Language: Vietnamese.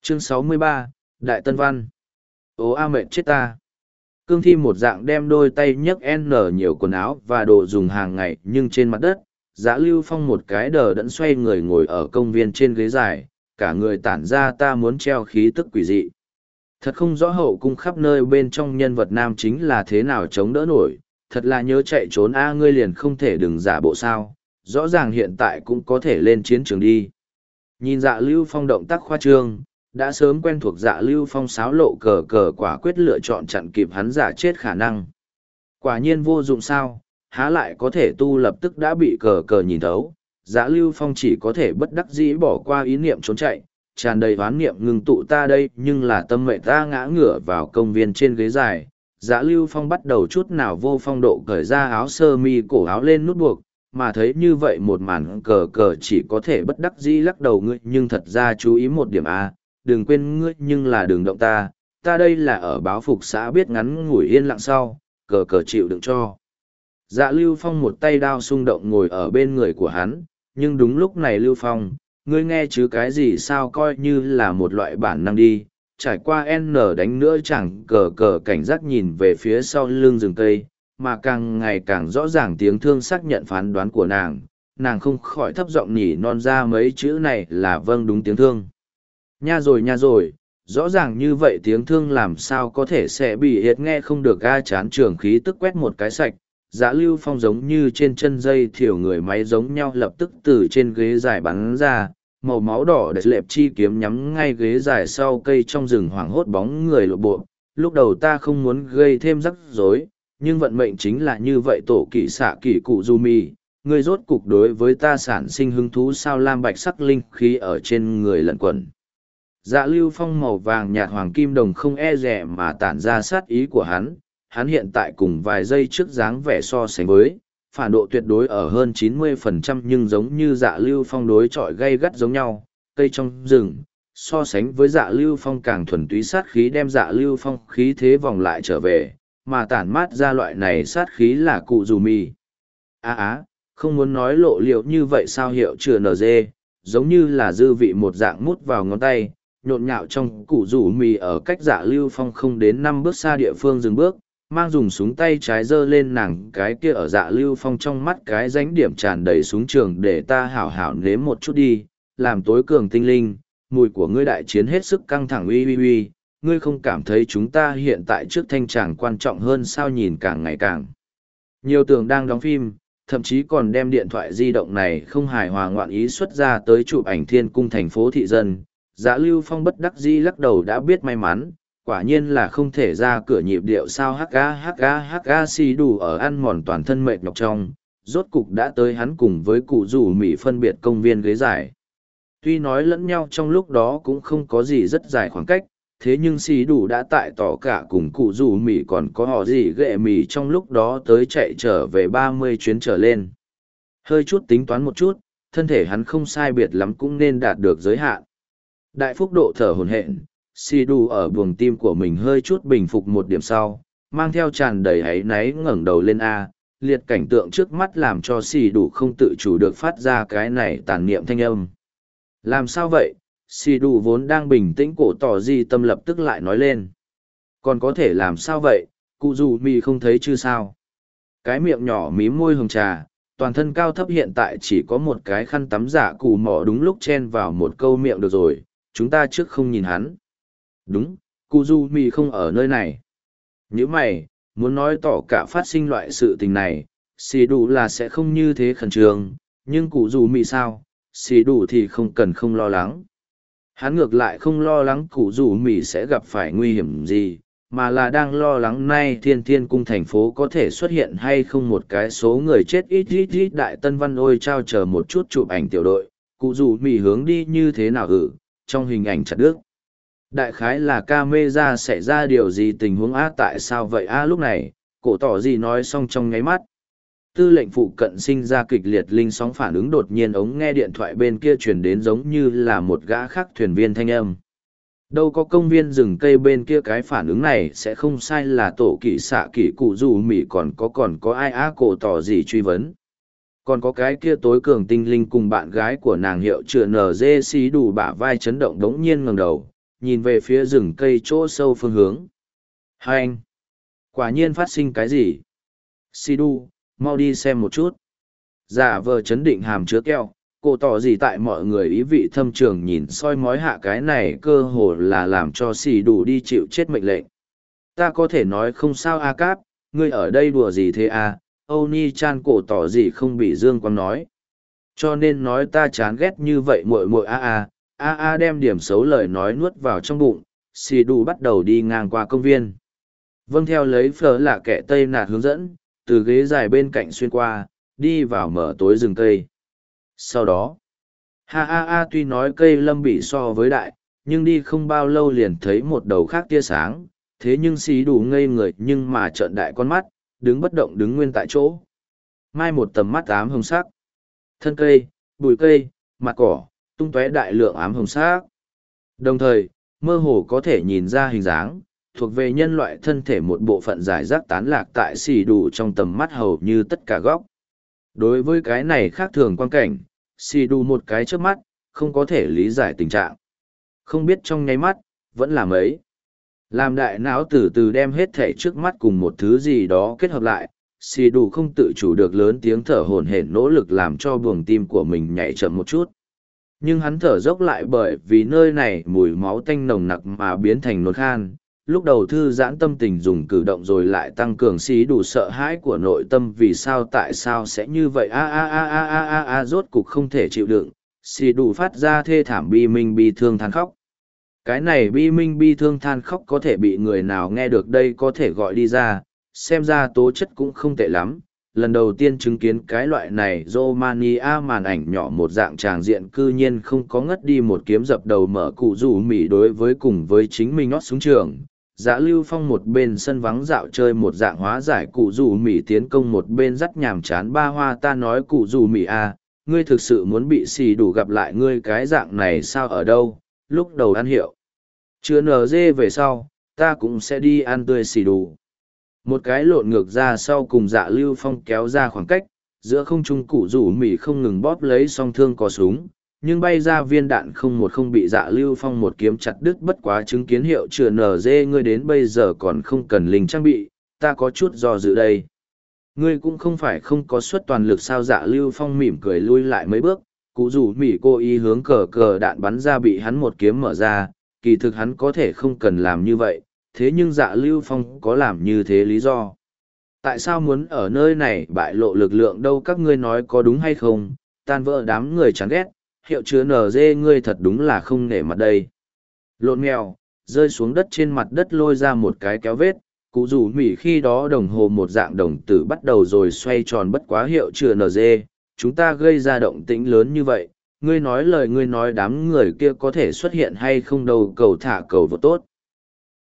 Chương 63, Đại Tân Văn. Ố a mệt chết ta. Cương Thi một dạng đem đôi tay nhấc n nhiều quần áo và đồ dùng hàng ngày nhưng trên mặt đất, Dã Lưu Phong một cái đờ đẫn xoay người ngồi ở công viên trên ghế dài, cả người tản ra ta muốn treo khí tức quỷ dị. Thật không rõ hậu cung khắp nơi bên trong nhân vật nam chính là thế nào chống đỡ nổi, thật là nhớ chạy trốn a ngươi liền không thể đừng giả bộ sao, rõ ràng hiện tại cũng có thể lên chiến trường đi. Nhìn Dạ Lưu Phong động tác khoa trương, đã sớm quen thuộc Dạ Lưu Phong sáo lộ cờ cờ quả quyết lựa chọn chặn kịp hắn giả chết khả năng. Quả nhiên vô dụng sao, há lại có thể tu lập tức đã bị cờ cờ nhìn thấu. Dạ Lưu Phong chỉ có thể bất đắc dĩ bỏ qua ý niệm trốn chạy, tràn đầy oán niệm ngừng tụ ta đây nhưng là tâm mệnh ta ngã ngửa vào công viên trên ghế dài. Dạ Lưu Phong bắt đầu chút nào vô phong độ cởi ra áo sơ mi cổ áo lên nút buộc, mà thấy như vậy một màn cờ cờ chỉ có thể bất đắc dĩ lắc đầu ngươi nhưng thật ra chú ý một điểm a, đừng quên ngươi nhưng là đừng động ta đây là ở báo phục xã biết ngắn ngủi yên lặng sau, cờ cờ chịu đựng cho. Dạ Lưu Phong một tay đao xung động ngồi ở bên người của hắn, nhưng đúng lúc này Lưu Phong, ngươi nghe chứ cái gì sao coi như là một loại bản năng đi, trải qua N đánh nữa chẳng cờ cờ cảnh giác nhìn về phía sau lưng rừng cây, mà càng ngày càng rõ ràng tiếng thương xác nhận phán đoán của nàng không khỏi thấp giọng nhỉ non ra mấy chữ này là vâng đúng tiếng thương. Nha rồi, rõ ràng như vậy tiếng thương làm sao có thể sẽ bị hiệt nghe không được ga chán trường khí tức quét một cái sạch. Dã Lưu Phong giống như trên chân dây thiểu người máy giống nhau lập tức từ trên ghế dài bắn ra, màu máu đỏ đẹp lẹp chi kiếm nhắm ngay ghế dài sau cây trong rừng hoảng hốt bóng người lộ bộ. Lúc đầu ta không muốn gây thêm rắc rối, nhưng vận mệnh chính là như vậy tổ kỵ xạ kỵ cụ du mi, ngươi rốt cục đối với ta sản sinh hứng thú sao lam bạch sắc linh khí ở trên người lẩn quẩn. Dạ Lưu Phong màu vàng nhạt hoàng kim đồng không e rẻ mà tản ra sát ý của hắn hiện tại cùng vài giây trước dáng vẻ so sánh với, phản độ tuyệt đối ở hơn 90% nhưng giống như Dạ Lưu Phong đối chọi gay gắt giống nhau, cây trong rừng, so sánh với Dạ Lưu Phong càng thuần túy sát khí đem Dạ Lưu Phong khí thế vòng lại trở về, mà tản mát ra loại này sát khí là cụ dù mì. Không muốn nói lộ liễu như vậy sao hiệu chừa NG, giống như là dư vị một dạng mút vào ngón tay, nhộn nhạo trong cụ rủ mì ở cách Dạ Lưu Phong không đến 5 bước xa địa phương dừng bước, mang dùng súng tay trái giơ lên nàng cái kia ở Dạ Lưu Phong trong mắt cái rãnh điểm tràn đầy súng trường để ta hảo hảo nếm một chút đi, làm tối cường tinh linh, mùi của ngươi đại chiến hết sức căng thẳng uy, ngươi không cảm thấy chúng ta hiện tại trước thanh tràng quan trọng hơn sao nhìn càng ngày càng. Nhiều tường đang đóng phim, thậm chí còn đem điện thoại di động này không hài hòa ngoạn ý xuất ra tới chụp ảnh thiên cung thành phố thị dân. Dạ Lưu Phong bất đắc dĩ lắc đầu đã biết may mắn, quả nhiên là không thể ra cửa nhịp điệu sao HA xì đủ ở ăn mòn toàn thân mệt nhọc trong, rốt cục đã tới hắn cùng với cụ rủ Mỹ phân biệt công viên ghế dài. Tuy nói lẫn nhau trong lúc đó cũng không có gì rất dài khoảng cách, thế nhưng xì đủ đã tại tỏ cả cùng cụ rủ Mỹ còn có họ gì ghệ Mỹ trong lúc đó tới chạy trở về 30 chuyến trở lên. Hơi chút tính toán một chút, thân thể hắn không sai biệt lắm cũng nên đạt được giới hạn. Đại phúc độ thở hổn hển, xì đủ ở buồng tim của mình hơi chút bình phục một điểm sau, mang theo tràn đầy áy náy ngẩng đầu lên A, liệt cảnh tượng trước mắt làm cho xì đủ không tự chủ được phát ra cái này tàn niệm thanh âm. Làm sao vậy? Xì đủ vốn đang bình tĩnh cổ tỏ di tâm lập tức lại nói lên. Còn có thể làm sao vậy? Cụ dù mì không thấy chứ sao? Cái miệng nhỏ mím môi hồng trà, toàn thân cao thấp hiện tại chỉ có một cái khăn tắm giả cù mỏ đúng lúc chen vào một câu miệng được rồi, chúng ta trước không nhìn hắn. Đúng, cụ du mì không ở nơi này. Nếu mày, muốn nói tỏ cả phát sinh loại sự tình này, xì đủ là sẽ không như thế khẩn trương, nhưng cụ du mì sao, xì đủ thì không cần không lo lắng. Hắn ngược lại không lo lắng cụ du mì sẽ gặp phải nguy hiểm gì, mà là đang lo lắng nay thiên thiên cung thành phố có thể xuất hiện hay không một cái số người chết ít đại tân văn ôi trao chờ một chút chụp ảnh tiểu đội, cụ du mì hướng đi như thế nào trong hình ảnh chặt đứt. Đại khái là camera xảy ra điều gì tình huống tại sao vậy lúc này, cổ tỏ gì nói xong trong nháy mắt. Tư lệnh phụ cận sinh ra kịch liệt linh sóng phản ứng đột nhiên ống nghe điện thoại bên kia truyền đến giống như là một gã khác thuyền viên thanh âm. Đâu có công viên rừng cây bên kia cái phản ứng này sẽ không sai là tổ kỵ xạ kỵ cụ dù Mỹ còn có ai cổ tỏ gì truy vấn. Còn có cái kia tối cường tinh linh cùng bạn gái của nàng hiệu chữa NG xí đủ bả vai chấn động đống nhiên ngẩng đầu, nhìn về phía rừng cây chỗ sâu phương hướng. Hai anh! Quả nhiên phát sinh cái gì? Xì đu, mau đi xem một chút. Giả vờ chấn định hàm chứa keo, cô tỏ gì tại mọi người ý vị thâm trường nhìn soi mói hạ cái này cơ hồ là làm cho xì đủ đi chịu chết mệnh lệnh. Ta có thể nói không sao a cáp, ngươi ở đây đùa gì thế a? Âu Ni Chan cổ tỏ gì không bị Dương Quang nói. Cho nên nói ta chán ghét như vậy muội muội a đem điểm xấu lời nói nuốt vào trong bụng, xì đủ bắt đầu đi ngang qua công viên. Vâng theo lấy phở là kẻ tây nạt hướng dẫn, từ ghế dài bên cạnh xuyên qua, đi vào mở tối rừng cây. Sau đó, tuy nói cây lâm bị so với đại, nhưng đi không bao lâu liền thấy một đầu khác tia sáng, thế nhưng xí đủ ngây người nhưng mà trợn đại con mắt, đứng bất động đứng nguyên tại chỗ. Mai một tầm mắt ám hồng sắc. Thân cây, bụi cây, mặt cỏ, tung tóe đại lượng ám hồng sắc. Đồng thời, mơ hồ có thể nhìn ra hình dáng, thuộc về nhân loại thân thể một bộ phận giải rác tán lạc tại xì đủ trong tầm mắt hầu như tất cả góc. Đối với cái này khác thường quan cảnh, xì đủ một cái trước mắt, không có thể lý giải tình trạng. Không biết trong nháy mắt, vẫn là mấy. Làm đại não từ từ đem hết thể trước mắt cùng một thứ gì đó kết hợp lại, xì đủ không tự chủ được lớn tiếng thở hổn hển nỗ lực làm cho buồng tim của mình nhảy chậm một chút. Nhưng hắn thở dốc lại bởi vì nơi này mùi máu tanh nồng nặc mà biến thành nôn khan. Lúc đầu thư giãn tâm tình dùng cử động rồi lại tăng cường xí đủ sợ hãi của nội tâm vì sao tại sao sẽ như vậy rốt cục không thể chịu đựng, xí đủ phát ra thê thảm bi minh bi thương than khóc. Cái này bi minh bi thương than khóc có thể bị người nào nghe được đây có thể gọi đi ra, xem ra tố chất cũng không tệ lắm. Lần đầu tiên chứng kiến cái loại này Romania màn ảnh nhỏ một dạng tràng diện cư nhiên không có ngất đi một kiếm dập đầu mở cụ rủ mỉ đối với cùng với chính mình nót xuống trường. Dạ Lưu Phong một bên sân vắng dạo chơi một dạng hóa giải cụ rủ mỉ tiến công một bên dắt nhàm chán ba hoa ta nói cụ rủ mỉ ngươi thực sự muốn bị xì đủ gặp lại ngươi cái dạng này sao ở đâu, lúc đầu ăn hiệu. Chưa nở dê về sau, ta cũng sẽ đi ăn tươi xì đủ. Một cái lộn ngược ra sau cùng Dạ Lưu Phong kéo ra khoảng cách, giữa không trung cụ rủ mỉ không ngừng bóp lấy song thương có súng, nhưng bay ra viên đạn không bị Dạ Lưu Phong một kiếm chặt đứt bất quá chứng kiến hiệu chưa nở dê ngươi đến bây giờ còn không cần linh trang bị, ta có chút do dự đây. Ngươi cũng không phải không có suất toàn lực sao Dạ Lưu Phong mỉm cười lui lại mấy bước, cụ rủ mỉ cố ý hướng cờ đạn bắn ra bị hắn một kiếm mở ra, kỳ thực hắn có thể không cần làm như vậy, thế nhưng Dạ Lưu Phong có làm như thế lý do. Tại sao muốn ở nơi này bại lộ lực lượng đâu các ngươi nói có đúng hay không, tan vỡ đám người chán ghét, hiệu chứa NG ngươi thật đúng là không nể mặt đây. Lộn mèo, rơi xuống đất trên mặt đất lôi ra một cái kéo vết, cụ rủ mỉ khi đó đồng hồ một dạng đồng tử bắt đầu rồi xoay tròn bất quá hiệu chứa NG, chúng ta gây ra động tĩnh lớn như vậy, ngươi nói lời ngươi nói đám người kia có thể xuất hiện hay không đâu cầu thả cầu vô tốt.